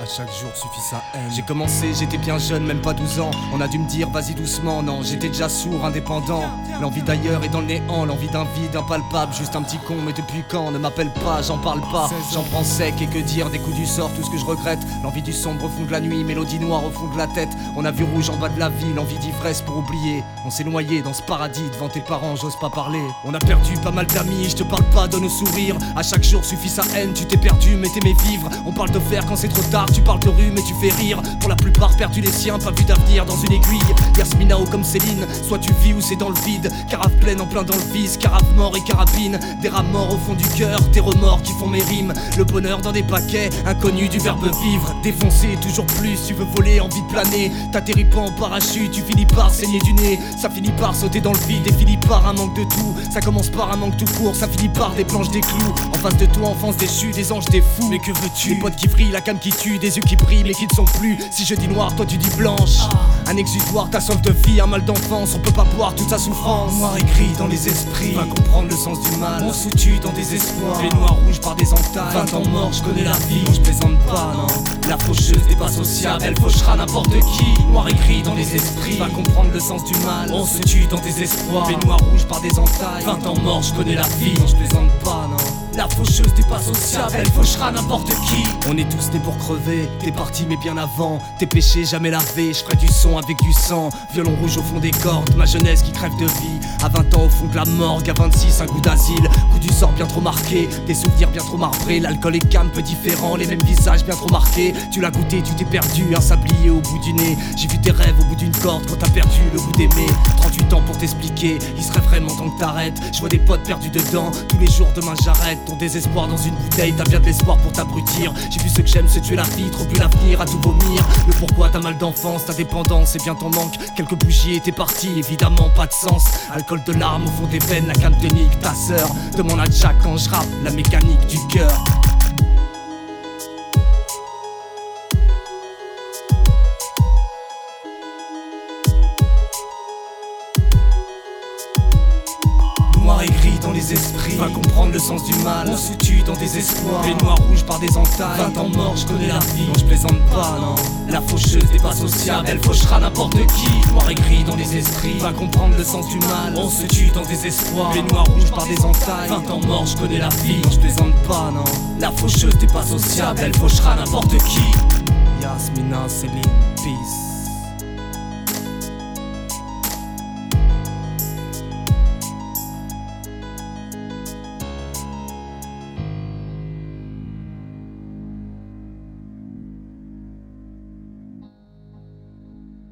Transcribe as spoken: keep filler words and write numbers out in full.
À chaque jour suffit sa haine. J'ai commencé, j'étais bien jeune, même pas douze ans. On a dû me dire vas-y doucement, non, j'étais déjà sourd, indépendant. L'envie d'ailleurs est dans le néant, l'envie d'un vide impalpable. Juste un petit con, mais depuis quand? Ne m'appelle pas, j'en parle pas. J'en prends sec et que dire des coups du sort, tout ce que je regrette. L'envie du sombre au fond de la nuit, mélodie noire au fond de la tête. On a vu rouge en bas de la ville, envie d'ivresse pour oublier. On s'est noyé dans ce paradis devant tes parents, j'ose pas parler. On a perdu pas mal d'amis, je te parle pas de nos sourires. À chaque jour suffit sa haine, tu t'es perdu mais t'aimais vivre. On parle de faire quand c'est trop tard, tu parles de rue mais tu fais rire. Pour la plupart perdu les siens, pas vu d'avenir dans une aiguille. Yasminao comme Céline, soit tu vis ou c'est dans le vide. Carafe pleine en plein dans le vice, carafe mort et carabine. Des rats morts au fond du cœur, tes remords qui font mes rimes. Le bonheur dans des paquets, inconnu du verbe vivre. Défoncé toujours plus, tu veux voler, envie de planer. T'atterris pas en parachute, tu finis par saigner du nez. Ça finit par sauter dans le vide et finit par un manque de tout. Ça commence par un manque tout court, ça finit par des planches, des clous. En face de toi, enfance déchue, des anges, des fous. Mais que veux-tu? Des potes qui vrillent, la cam qui tue, des yeux qui brillent mais qui ne sont plus. Si je dis noir, toi tu dis blanche. Un exutoire, ta soif de vie, un mal d'enfance. On peut pas boire toute sa souffrance. Noir et gris dans les esprits, va comprendre le sens du mal. On se tue dans des espoirs, les noirs rouges par des entailles. Vingt ans morts, je connais la vie, je plaisante pas, non. La faucheuse n'est pas sociable, elle fauchera n'importe qui. Noir et gris dans les esprits, va comprendre le sens du mal. On se tue dans des espoirs, les noirs rouges par des entailles. Vingt ans morts, je connais la vie, non je plaisante pas, non. La faucheuse n'est pas sociable, elle fauchera n'importe qui. On est tous nés pour crever, t'es parti mais bien avant. Tes péchés jamais lavés, je ferai du son avec du sang. Violon rouge au fond des cordes, ma jeunesse qui crève de vie. À vingt ans au fond de la morgue, à vingt-six un goût d'asile. Coup du sort bien trop marqué, des souvenirs bien trop marbrés. L'alcool et cam peu différents, les mêmes visages bien trop marqués. Tu l'as goûté, tu t'es perdu, un sablier au bout du nez. J'ai vu tes rêves au bout d'une corde quand t'as perdu le goût d'aimer. Trente-huit ans pour t'expliquer, il serait vraiment temps que t'arrêtes. Je vois des potes perdus dedans, tous les jours demain j'arrête. Ton désespoir dans une bouteille, t'as bien de l'espoir pour t'abrutir. J'ai vu ceux que j'aime se tuer la vie, trop plus l'avenir à tout vomir. Le pourquoi t'as mal d'enfance, ta dépendance et bien ton manque. Quelques bougies et t'es parti, évidemment pas de sens. Alcool de larmes au fond des veines, la cam te nique ta sœur. Demande à Jack quand je rappe, la mécanique du cœur. Noir et gris dans les esprits, va comprendre le sens du mal. On se tue dans des espoirs, les noirs rouges par des entailles. Vingt ans morts, je connais la vie, non je plaisante pas, non. La faucheuse n'est pas sociable, elle fauchera n'importe qui. Noir et gris dans les esprits, va comprendre le sens du mal. On se tue dans des espoirs, les noirs rouges par des entailles. Vingt ans morts, je connais la vie, non je plaisante pas, non. La faucheuse n'est pas sociable, elle fauchera n'importe qui. Yasmina, Céline, peace.